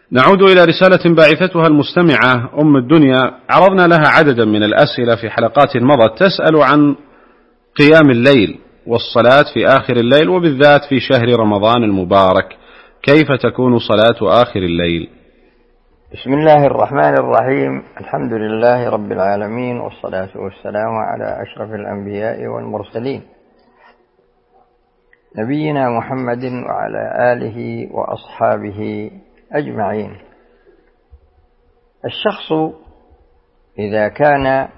نعود إلى رسالة باعثتها المستمعة أم الدنيا، عرضنا لها عددا من الأسئلة في حلقات مضت تسأل عن قيام الليل والصلاة في آخر الليل، وبالذات في شهر رمضان المبارك، كيف تكون صلاة آخر الليل؟ بسم الله الرحمن الرحيم. الحمد لله رب العالمين، والصلاة والسلام على أشرف الأنبياء والمرسلين، نبينا محمد وعلى آله وأصحابه أجمعين. الشخص إذا كان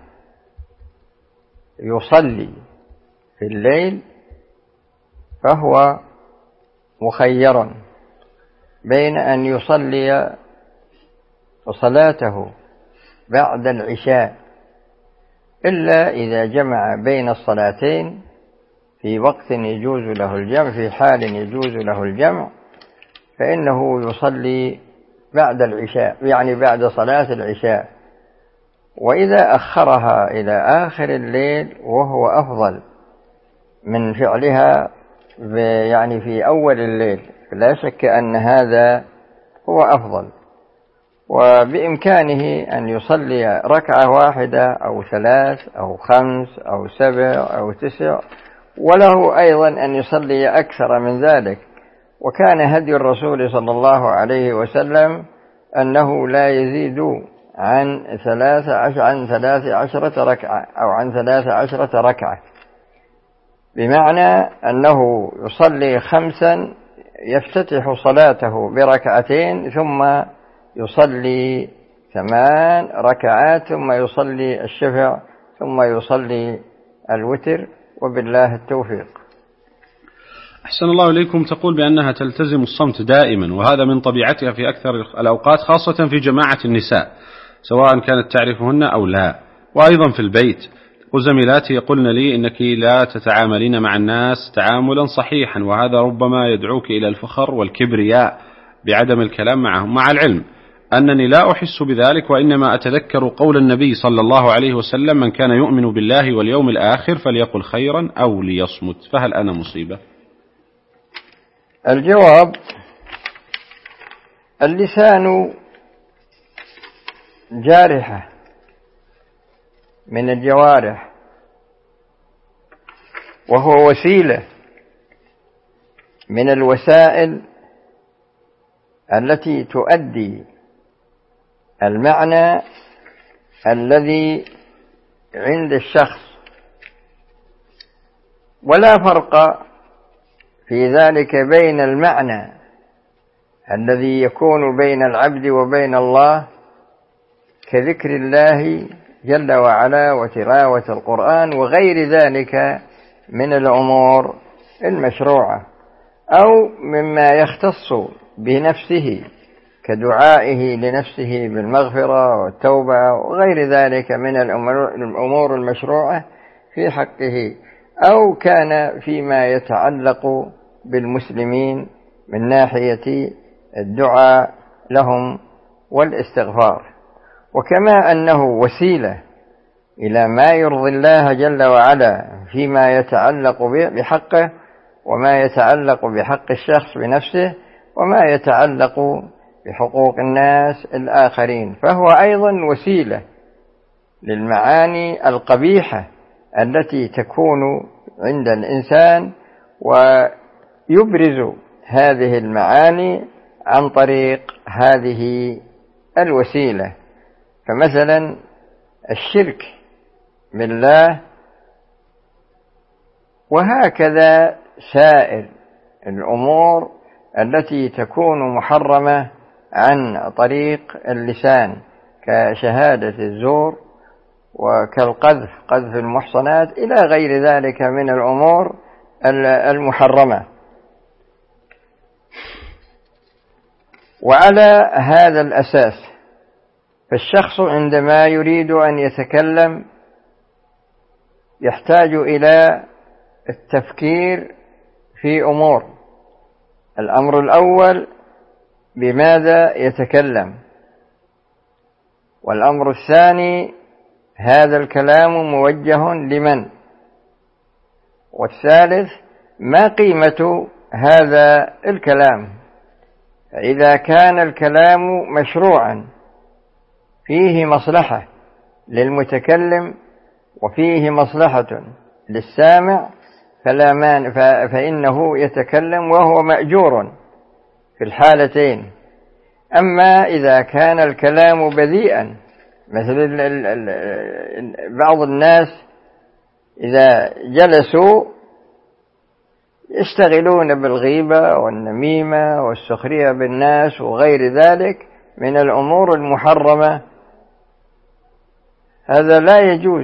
يصلي في الليل فهو مخير بين أن يصلي صلاته بعد العشاء، إلا إذا جمع بين الصلاتين في وقت يجوز له الجمع، في حال يجوز له الجمع، فإنه يصلي بعد العشاء، يعني بعد صلاة العشاء. وإذا أخرها إلى آخر الليل وهو أفضل من فعلها يعني في أول الليل، لا شك أن هذا هو أفضل. وبإمكانه أن يصلي ركعة واحدة أو 3 أو 5 أو 7 أو 9، وله أيضا أن يصلي أكثر من ذلك. وكان هدي الرسول صلى الله عليه وسلم أنه لا يزيد عن 13 ركعة أو عن 13 ركعة، بمعنى أنه يصلي 5 يفتتح صلاته بركعتين، ثم يصلي 8 ركعات، ثم يصلي الشفع، ثم يصلي الوتر، وبالله التوفيق. أحسن الله إليكم. تقول بأنها تلتزم الصمت دائما، وهذا من طبيعتها في أكثر الأوقات، خاصة في جماعة النساء، سواء كانت تعرفهن أو لا، وأيضا في البيت. وزميلاتي يقولن لي إنك لا تتعاملين مع الناس تعاملا صحيحا، وهذا ربما يدعوك إلى الفخر والكبرياء بعدم الكلام معهم، مع العلم أنني لا أحس بذلك، وإنما أتذكر قول النبي صلى الله عليه وسلم: من كان يؤمن بالله واليوم الآخر فليقل خيرا أو ليصمت. فهل أنا مصيبة؟ الجواب: اللسان جارحة من الجوارح، وهو وسيلة من الوسائل التي تؤدي المعنى الذي عند الشخص، ولا فرق في ذلك بين المعنى الذي يكون بين العبد وبين الله كذكر الله جل وعلا وتلاوة القرآن وغير ذلك من الأمور المشروعة، أو مما يختص بنفسه كدعائه لنفسه بالمغفرة والتوبة وغير ذلك من الأمور المشروعة في حقه، أو كان فيما يتعلق بالمسلمين من ناحية الدعاء لهم والاستغفار. وكما أنه وسيلة إلى ما يرضي الله جل وعلا فيما يتعلق بحقه، وما يتعلق بحق الشخص بنفسه، وما يتعلق بحقوق الناس الآخرين، فهو أيضا وسيلة للمعاني القبيحة التي تكون عند الإنسان، ويبرز هذه المعاني عن طريق هذه الوسيلة. فمثلا الشرك بالله، وهكذا سائر الأمور التي تكون محرمة عن طريق اللسان، كشهادة الزور وكالقذف، قذف المحصنات، إلى غير ذلك من الأمور المحرمة. وعلى هذا الأساس فالشخص عندما يريد أن يتكلم يحتاج إلى التفكير في أمور. الأمر الأول: بماذا يتكلم؟ والأمر الثاني: هذا الكلام موجه لمن؟ والثالث: ما قيمة هذا الكلام؟ فإذا كان الكلام مشروعا فيه مصلحة للمتكلم وفيه مصلحة للسامع فإنه يتكلم وهو مأجور في الحالتين. أما إذا كان الكلام بذيئا، مثل بعض الناس إذا جلسوا يشتغلون بالغيبة والنميمة والسخرية بالناس وغير ذلك من الأمور المحرمة، هذا لا يجوز.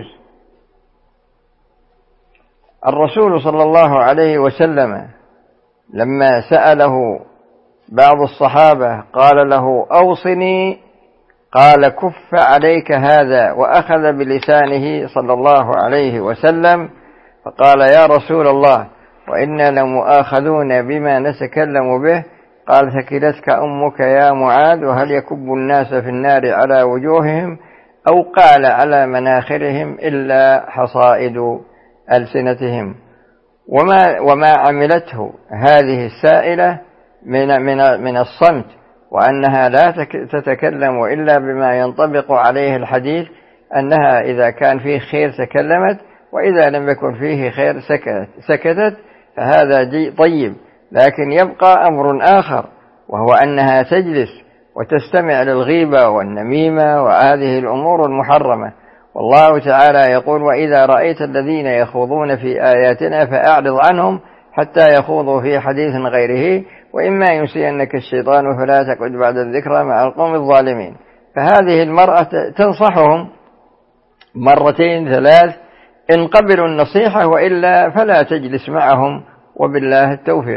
الرسول صلى الله عليه وسلم لما سأله بعض الصحابة قال له: أوصني، قال: كف عليك هذا، وأخذ بلسانه صلى الله عليه وسلم، فقال: يا رسول الله، وإنا لمؤاخذون بما نتكلم به. قال: ثكلتك أمك يا معاذ، وهل يكب الناس في النار على وجوههم أو قال على مناخرهم إلا حصائد ألسنتهم. وما عملته هذه السائلة من الصمت، وأنها لا تتكلم إلا بما ينطبق عليه الحديث، أنها إذا كان فيه خير تكلمت، وإذا لم يكن فيه خير سكتت، فهذا طيب. لكن يبقى أمر آخر، وهو أنها تجلس وتستمع للغيبة والنميمة وهذه الأمور المحرمة. والله تعالى يقول: وإذا رأيت الذين يخوضون في آياتنا فأعرض عنهم حتى يخوضوا في حديث غيره، وإما ينسينك الشيطان فلا تقعد بعد الذكرى مع القوم الظالمين. فهذه المرأة تنصحهم مرتين ثلاث إن قبلوا النصيحة، وإلا فلا تجلس معهم، وبالله التوفيق.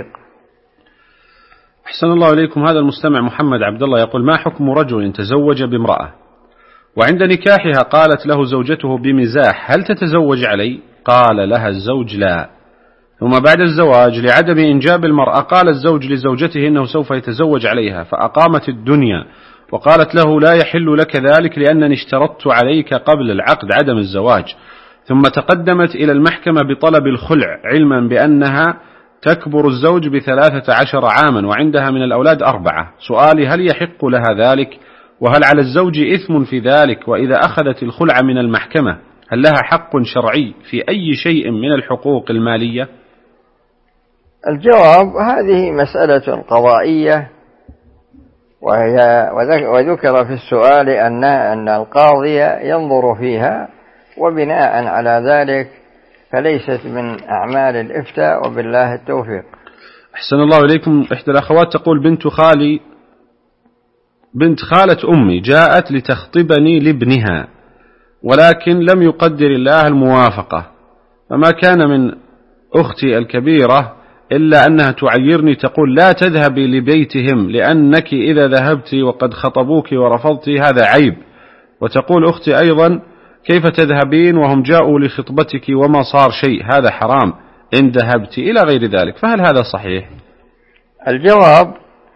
أحسن الله إليكم. هذا المستمع محمد عبد الله يقول: ما حكم رجل تزوج بامرأة وعند نكاحها قالت له زوجته بمزاح: هل تتزوج علي؟ قال لها الزوج: لا. ثم بعد الزواج لعدم إنجاب المرأة قال الزوج لزوجته إنه سوف يتزوج عليها، فأقامت الدنيا وقالت له: لا يحل لك ذلك لأنني اشترطت عليك قبل العقد عدم الزواج. ثم تقدمت إلى المحكمة بطلب الخلع، علما بأنها تكبر الزوج ب13 عاما وعندها من الأولاد 4. سؤالي: هل يحق لها ذلك؟ وهل على الزوج إثم في ذلك؟ وإذا أخذت الخلع من المحكمة هل لها حق شرعي في أي شيء من الحقوق المالية؟ الجواب: هذه مسألة قضائية، وذكر في السؤال أن القاضي ينظر فيها، وبناء على ذلك فليست من أعمال الإفتاء، وبالله التوفيق. أحسن الله إليكم. إحدى الأخوات تقول: بنت خالة أمي جاءت لتخطبني لابنها، ولكن لم يقدر الله الموافقة، فما كان من أختي الكبيرة إلا أنها تعيرني، تقول: لا تذهبي لبيتهم لأنك إذا ذهبت وقد خطبوك ورفضت هذا عيب. وتقول أختي أيضا: كيف تذهبين وهم جاءوا لخطبتك وما صار شيء، هذا حرام إن ذهبت، إلى غير ذلك. فهل هذا صحيح؟ الجواب: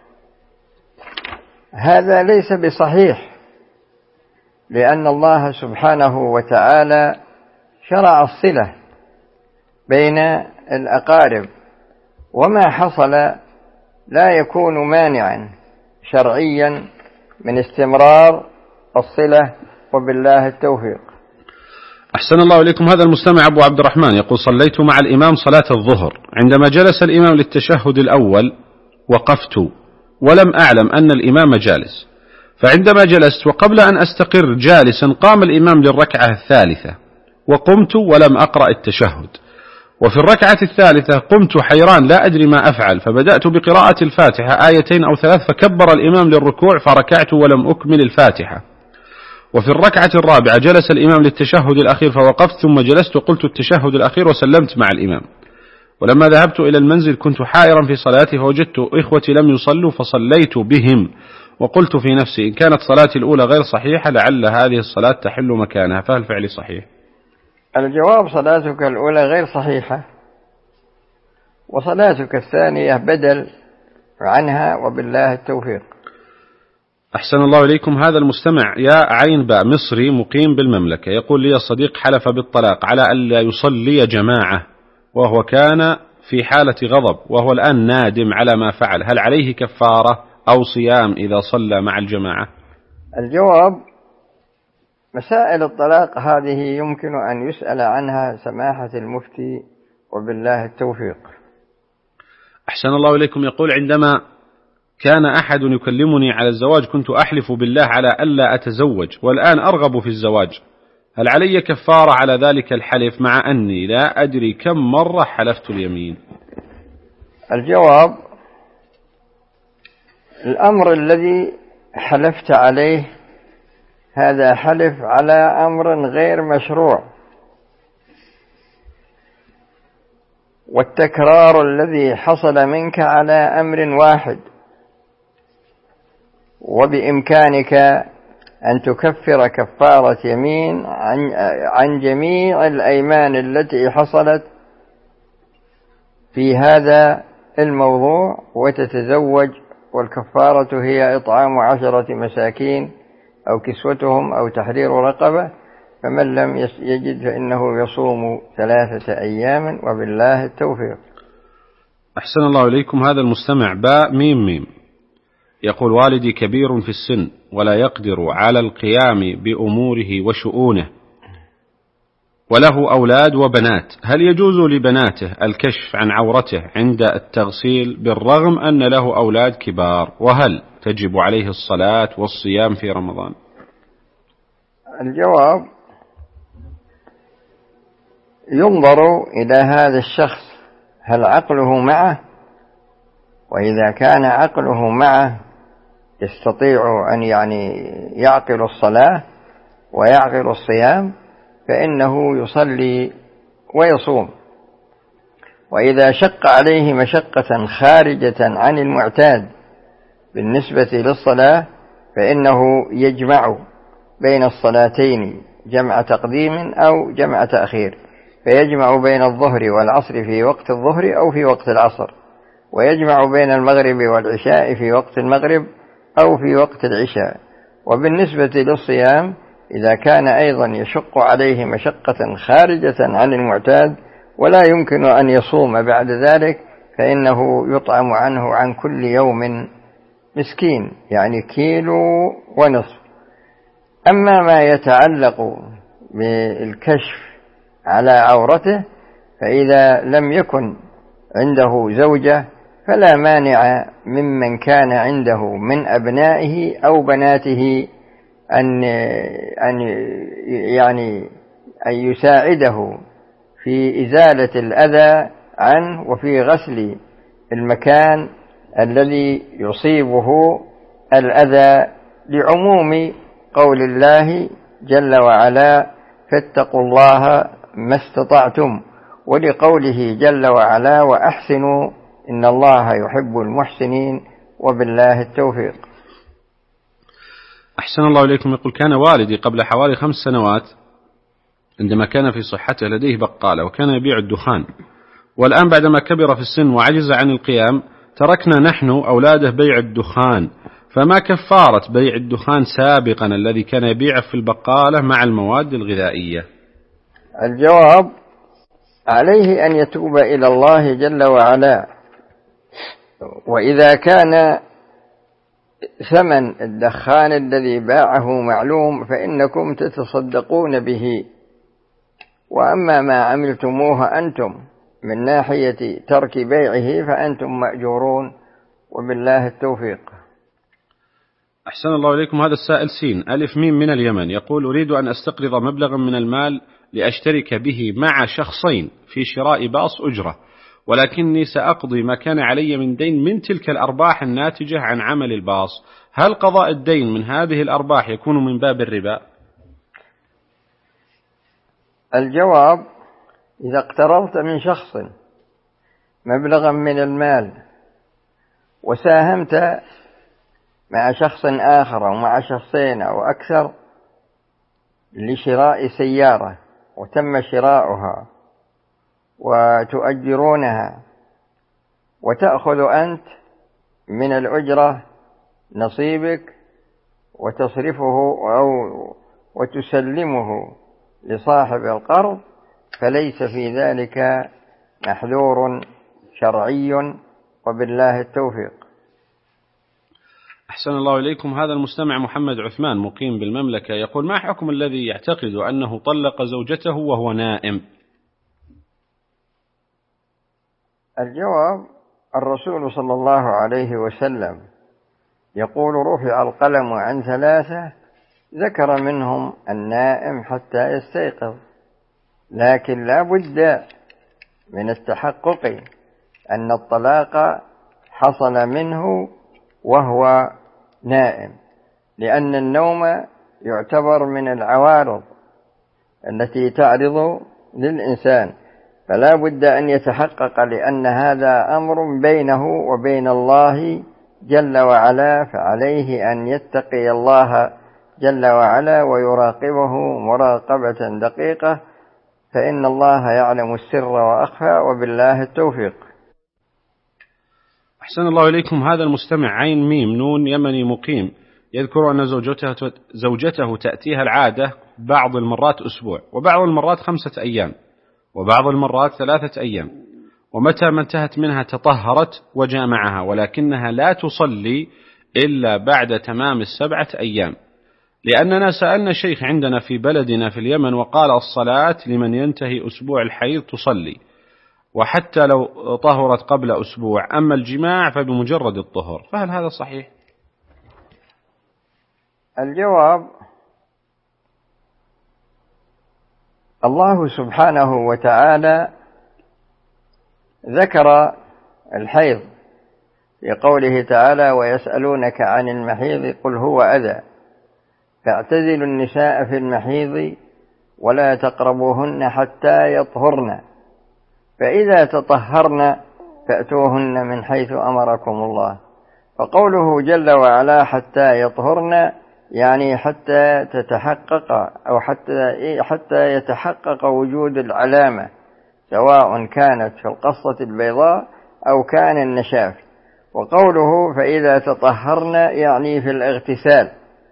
هذا ليس بصحيح، لأن الله سبحانه وتعالى شرع الصلة بين الأقارب، وما حصل لا يكون مانعا شرعيا من استمرار الصلة، وبالله التوفيق. أحسن الله إليكم. هذا المستمع أبو عبد الرحمن يقول: صليت مع الإمام صلاة الظهر، عندما جلس الإمام للتشهد الأول وقفت ولم أعلم أن الإمام جالس، فعندما جلست وقبل أن أستقر جالسا قام الإمام للركعة الثالثة، وقمت ولم أقرأ التشهد، وفي الركعة الثالثة قمت حيران لا أدري ما أفعل، فبدأت بقراءة الفاتحة 2 أو 3، فكبر الإمام للركوع فركعت ولم أكمل الفاتحة. وفي الركعة الرابعة جلس الإمام للتشهد الأخير فوقفت، ثم جلست وقلت التشهد الأخير وسلمت مع الإمام. ولما ذهبت إلى المنزل كنت حائرا في صلاتي، فوجدت إخوتي لم يصلوا فصليت بهم، وقلت في نفسي: إن كانت صلاتي الأولى غير صحيحة لعل هذه الصلاة تحل مكانها، فهل فعلي صحيح؟ الجواب: صلاتك الأولى غير صحيحة، وصلاتك الثانية بدل عنها، وبالله التوفيق. أحسن الله إليكم. هذا المستمع يا عين باء مصري مقيم بالمملكة يقول: لي الصديق حلف بالطلاق على ألا يصلي جماعة، وهو كان في حالة غضب، وهو الآن نادم على ما فعل، هل عليه كفارة أو صيام إذا صلى مع الجماعة؟ الجواب: مسائل الطلاق هذه يمكن أن يسأل عنها سماحة المفتي، وبالله التوفيق. أحسن الله إليكم. يقول: عندما كان أحد يكلمني على الزواج كنت أحلف بالله على ألا أتزوج، والآن أرغب في الزواج، هل علي كفارة على ذلك الحلف مع أني لا أدري كم مرة حلفت اليمين؟ الجواب: الأمر الذي حلفت عليه هذا حلف على أمر غير مشروع، والتكرار الذي حصل منك على أمر واحد، وبإمكانك أن تكفر كفارة يمين عن جميع الأيمان التي حصلت في هذا الموضوع وتتزوج، والكفارة هي إطعام 10 مساكين أو كسوتهم أو تحرير رقبة، فمن لم يجد فإنه يصوم 3 أيام، وبالله التوفيق. أحسن الله إليكم. هذا المستمع باء ميم ميم يقول: والدي كبير في السن ولا يقدر على القيام بأموره وشؤونه، وله أولاد وبنات، هل يجوز لبناته الكشف عن عورته عند التغسيل بالرغم أن له أولاد كبار؟ وهل تجب عليه الصلاة والصيام في رمضان؟ الجواب: ينظر إلى هذا الشخص هل عقله معه، وإذا كان عقله معه يستطيع أن يعقل الصلاة ويعقل الصيام فإنه يصلي ويصوم، وإذا شق عليه مشقة خارجة عن المعتاد بالنسبة للصلاة فإنه يجمع بين الصلاتين جمع تقديم أو جمع تأخير، فيجمع بين الظهر والعصر في وقت الظهر أو في وقت العصر، ويجمع بين المغرب والعشاء في وقت المغرب أو في وقت العشاء. وبالنسبة للصيام إذا كان أيضا يشق عليه مشقة خارجة عن المعتاد ولا يمكن أن يصوم بعد ذلك فإنه يطعم عنه عن كل يوم مسكين، 1.5 كيلو. أما ما يتعلق بالكشف على عورته فإذا لم يكن عنده زوجة فلا مانع ممن كان عنده من أبنائه أو بناته أن يساعده في إزالة الأذى عنه وفي غسل المكان الذي يصيبه الأذى، لعموم قول الله جل وعلا: فاتقوا الله ما استطعتم، ولقوله جل وعلا: وأحسنوا إن الله يحب المحسنين، وبالله التوفيق. أحسن الله إليكم. يقول: كان والدي قبل حوالي 5 سنوات عندما كان في صحته لديه بقالة وكان يبيع الدخان، والآن بعدما كبر في السن وعجز عن القيام تركنا نحن أولاده بيع الدخان، فما كفارة بيع الدخان سابقا الذي كان يبيعه في البقالة مع المواد الغذائية؟ الجواب: عليه أن يتوب إلى الله جل وعلا، وإذا كان ثمن الدخان الذي باعه معلوم فإنكم تتصدقون به، وأما ما عملتموه أنتم من ناحية ترك بيعه فأنتم مأجورون، وبالله التوفيق. أحسن الله إليكم. هذا السائل سين ألف ميم من اليمن يقول: أريد أن أستقرض مبلغا من المال لأشترك به مع شخصين في شراء باص أجرة، ولكني سأقضي ما كان علي من دين من تلك الأرباح الناتجة عن عمل الباص، هل قضاء الدين من هذه الأرباح يكون من باب الربا؟ الجواب: إذا اقترضت من شخص مبلغا من المال وساهمت مع شخص آخر أو مع شخصين أو أكثر لشراء سيارة وتم شراؤها وتؤجرونها، وتأخذ أنت من الأجرة نصيبك وتصرفه أو وتسلمه لصاحب القرض، فليس في ذلك محذور شرعي، وبالله التوفيق. أحسن الله إليكم. هذا المستمع محمد عثمان مقيم بالمملكة يقول: ما حكم الذي يعتقد أنه طلق زوجته وهو نائم؟ الجواب: الرسول صلى الله عليه وسلم يقول: رفع القلم عن ثلاثة، ذكر منهم النائم حتى يستيقظ، لكن لا بد من التحقق أن الطلاق حصل منه وهو نائم، لأن النوم يعتبر من العوارض التي تعرض للإنسان، فلا بد أن يتحقق، لأن هذا أمر بينه وبين الله جل وعلا، فعليه أن يتقي الله جل وعلا ويراقبه مراقبة دقيقة، فإن الله يعلم السر وأخفى، وبالله التوفيق. أحسن الله إليكم. هذا المستمع عين ميم نون يمني مقيم يذكر أن زوجته تأتيها العادة بعض المرات أسبوع، وبعض المرات 5 أيام، وبعض المرات 3 أيام، ومتى ما انتهت منها تطهرت وجامعها، ولكنها لا تصلي إلا بعد تمام 7 أيام، لأننا سألنا شيخ عندنا في بلدنا في اليمن وقال: الصلاة لمن ينتهي أسبوع الحيض تصلي، وحتى لو طهرت قبل أسبوع، أما الجماع فبمجرد الطهر، فهل هذا صحيح؟ الجواب: الله سبحانه وتعالى ذكر الحيض في قوله تعالى: ويسألونك عن المحيض قل هو أذى فاعتزلوا النساء في المحيض ولا تقربوهن حتى يطهرن فإذا تطهرن فأتوهن من حيث أمركم الله. فقوله جل وعلا حتى يطهرن يعني حتى تتحقق أو حتى يتحقق وجود العلامة، سواء كانت في القصة البيضاء أو كان النشاف. وقوله فإذا تطهرن يعني في الاغتسال،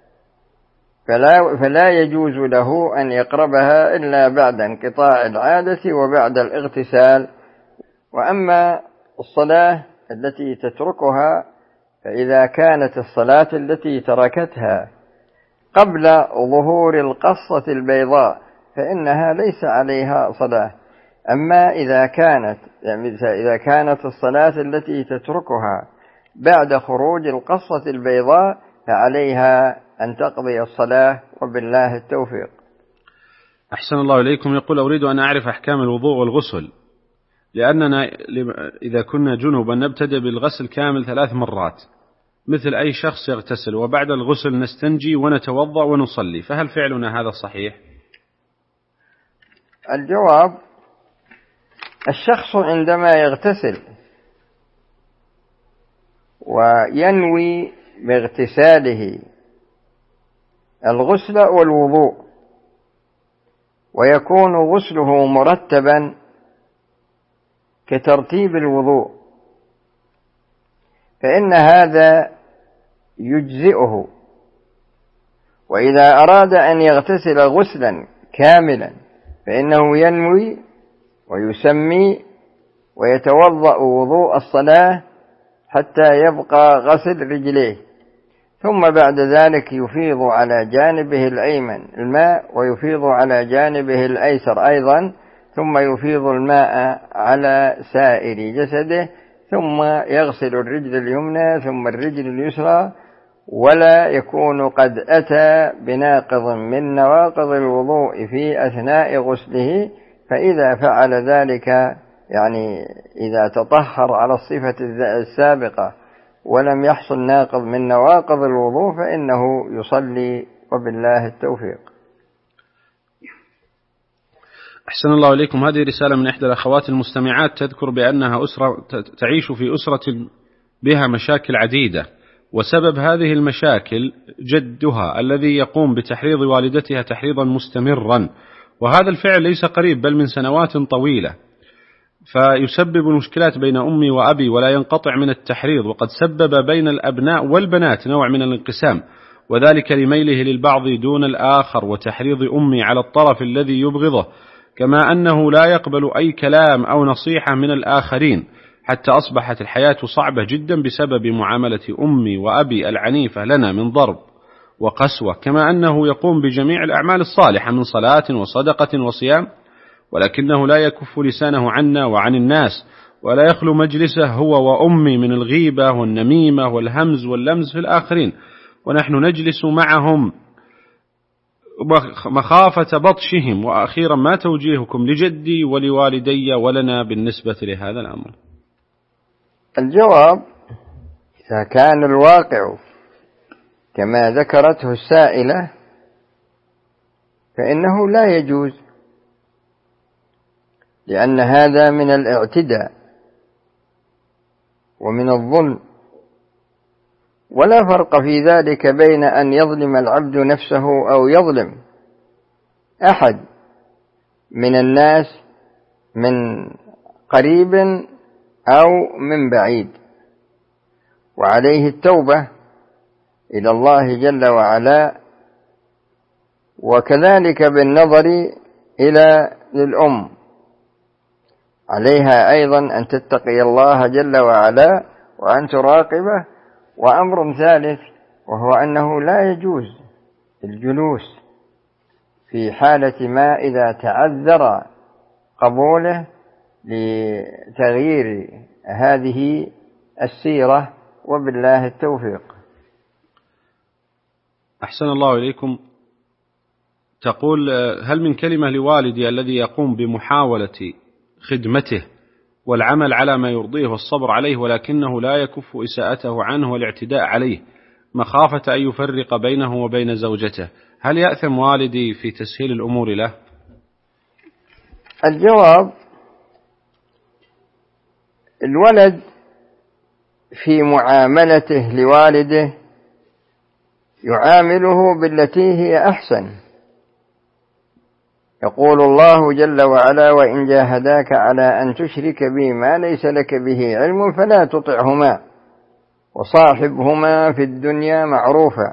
فلا يجوز له أن يقربها إلا بعد انقطاع العادة وبعد الاغتسال. وأما الصلاة التي تتركها، فإذا كانت الصلاة التي تركتها قبل ظهور القصة البيضاء فإنها ليس عليها صلاة. أما إذا كانت الصلاة التي تتركها بعد خروج القصة البيضاء فعليها أن تقضي الصلاة، وبالله التوفيق. أحسن الله إليكم. يقول: أريد أن أعرف أحكام الوضوء والغسل، لأننا إذا كنا جنوبا نبتدئ بالغسل كامل 3 مرات مثل أي شخص يغتسل، وبعد الغسل نستنجي ونتوضأ ونصلي، فهل فعلنا هذا صحيح؟ الجواب: الشخص عندما يغتسل وينوي باغتساله الغسل والوضوء ويكون غسله مرتبا كترتيب الوضوء، فإن هذا يجزئه. وإذا أراد أن يغتسل غسلا كاملا فإنه ينوي ويسمي ويتوضأ وضوء الصلاة حتى يبقى غسل رجليه، ثم بعد ذلك يفيض على جانبه الأيمن الماء ويفيض على جانبه الأيسر أيضا، ثم يفيض الماء على سائر جسده، ثم يغسل الرجل اليمنى ثم الرجل اليسرى، ولا يكون قد أتى بناقض من نواقض الوضوء في أثناء غسله. فإذا فعل ذلك يعني إذا تطهر على الصفة السابقة ولم يحصل ناقض من نواقض الوضوء فإنه يصلي، وبالله التوفيق. أحسن الله إليكم. هذه رسالة من إحدى الأخوات المستمعات تذكر بأنها تعيش في أسرة بها مشاكل عديدة، وسبب هذه المشاكل جدها الذي يقوم بتحريض والدتها تحريضا مستمرا، وهذا الفعل ليس قريب بل من سنوات طويلة، فيسبب المشكلات بين أمي وأبي ولا ينقطع من التحريض، وقد سبب بين الأبناء والبنات نوع من الانقسام، وذلك لميله للبعض دون الآخر وتحريض أمي على الطرف الذي يبغضه، كما أنه لا يقبل أي كلام أو نصيحة من الآخرين، حتى أصبحت الحياة صعبة جدا بسبب معاملة أمي وأبي العنيفة لنا من ضرب وقسوة، كما أنه يقوم بجميع الأعمال الصالحة من صلاة وصدقة وصيام، ولكنه لا يكف لسانه عنا وعن الناس، ولا يخلو مجلسه هو وأمي من الغيبة والنميمة والهمز واللمز في الآخرين، ونحن نجلس معهم مخافة بطشهم. وأخيرا ما توجيهكم لجدي ولوالدي ولنا بالنسبة لهذا الأمر؟ الجواب: إذا كان الواقع كما ذكرته السائلة فإنه لا يجوز، لأن هذا من الاعتداء ومن الظلم، ولا فرق في ذلك بين أن يظلم العبد نفسه أو يظلم أحد من الناس من قريب أو من بعيد، وعليه التوبة إلى الله جل وعلا، وكذلك بالنظر إلى الأم عليها أيضا أن تتقي الله جل وعلا وأن تراقبه. وأمر ثالث وهو أنه لا يجوز الجلوس في حالة ما إذا تعذر قبوله لتغيير هذه السيرة، وبالله التوفيق. أحسن الله إليكم. تقول: هل من كلمة لوالدي الذي يقوم بمحاولة خدمته والعمل على ما يرضيه والصبر عليه، ولكنه لا يكف إساءته عنه والاعتداء عليه مخافة أن يفرق بينه وبين زوجته، هل يأثم والدي في تسهيل الأمور له؟ الجواب: الولد في معاملته لوالده يعامله بالتي هي أحسن. يقول الله جل وعلا: وإن جاهداك على أن تشرك بي ما ليس لك به علم فلا تطعهما وصاحبهما في الدنيا معروفا.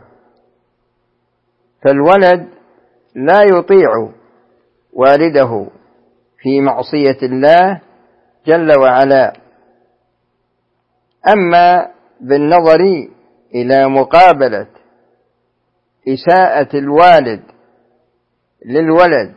فالولد لا يطيع والده في معصية الله جل وعلا. أما بالنظر إلى مقابلة إساءة الوالد للولد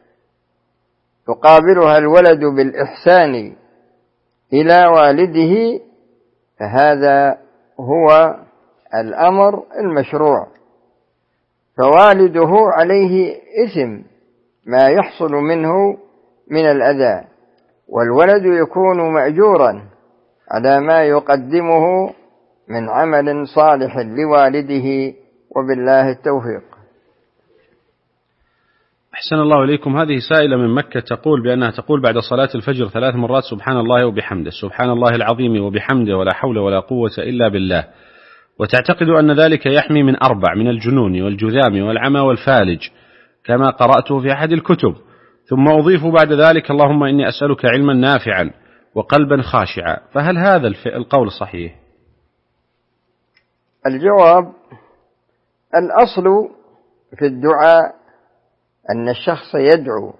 يقابلها الولد بالإحسان إلى والده، فهذا هو الأمر المشروع، فوالده عليه إثم ما يحصل منه من الأذى، والولد يكون مأجورا على ما يقدمه من عمل صالح لوالده، وبالله التوفيق. أحسن الله إليكم. هذه سائلة من مكة تقول بأنها تقول بعد صلاة الفجر 3 مرات: سبحان الله وبحمده، سبحان الله العظيم وبحمده، ولا حول ولا قوة إلا بالله، وتعتقد أن ذلك يحمي من 4: من الجنون والجذام والعمى والفالج، كما قرأته في أحد الكتب. ثم أضيف بعد ذلك: اللهم إني أسألك علما نافعا وقلبا خاشعا. فهل هذا القول صحيح؟ الجواب: الأصل في الدعاء أن الشخص يدعو،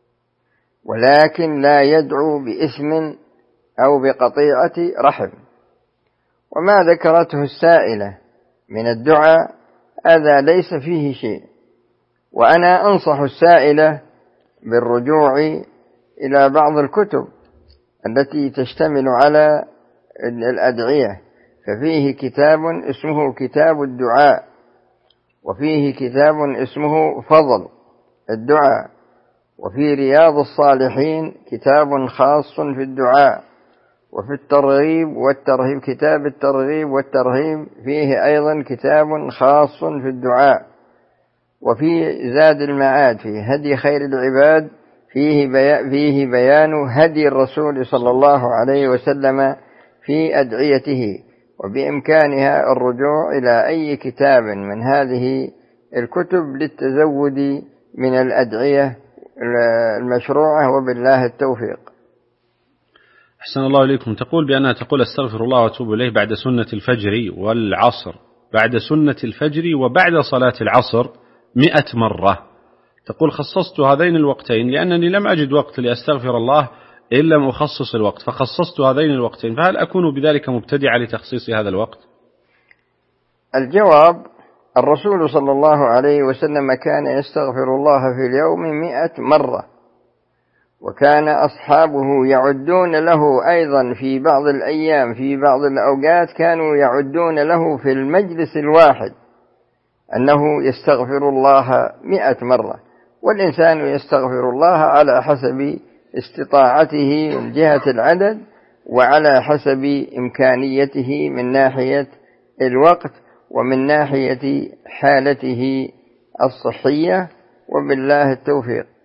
ولكن لا يدعو بإثم أو بقطيعة رحم. وما ذكرته السائلة من الدعاء هذا ليس فيه شيء، وأنا أنصح السائلة بالرجوع إلى بعض الكتب التي تشتمل على الأدعية، ففيه كتاب اسمه كتاب الدعاء، وفيه كتاب اسمه فضل الدعاء، وفي رياض الصالحين كتاب خاص في الدعاء، وفي الترغيب والترهيب كتاب الترغيب والترهيب فيه أيضا كتاب خاص في الدعاء، وفي زاد المعاد في هدي خير العباد فيه بيان هدي الرسول صلى الله عليه وسلم في أدعيته، وبإمكانها الرجوع إلى أي كتاب من هذه الكتب للتزود من الأدعية المشروعة، وبالله التوفيق. أحسن الله إليكم. تقول بأنها تقول: أستغفر الله وأتوب إليه بعد سنة الفجر والعصر، بعد سنة الفجر وبعد صلاة العصر 100 مرة. تقول: خصصت هذين الوقتين لأنني لم أجد وقت لأستغفر الله إن لم أخصص الوقت فخصصت هذين الوقتين، فهل أكون بذلك مبتدعا لتخصيص هذا الوقت؟ الجواب: الرسول صلى الله عليه وسلم كان يستغفر الله في اليوم 100 مرة، وكان أصحابه يعدون له أيضا في بعض الأيام في بعض الأوقات كانوا يعدون له في المجلس الواحد أنه يستغفر الله 100 مرة. والإنسان يستغفر الله على حسب استطاعته من جهة العدد وعلى حسب إمكانيته من ناحية الوقت ومن ناحية حالته الصحية، وبالله التوفيق.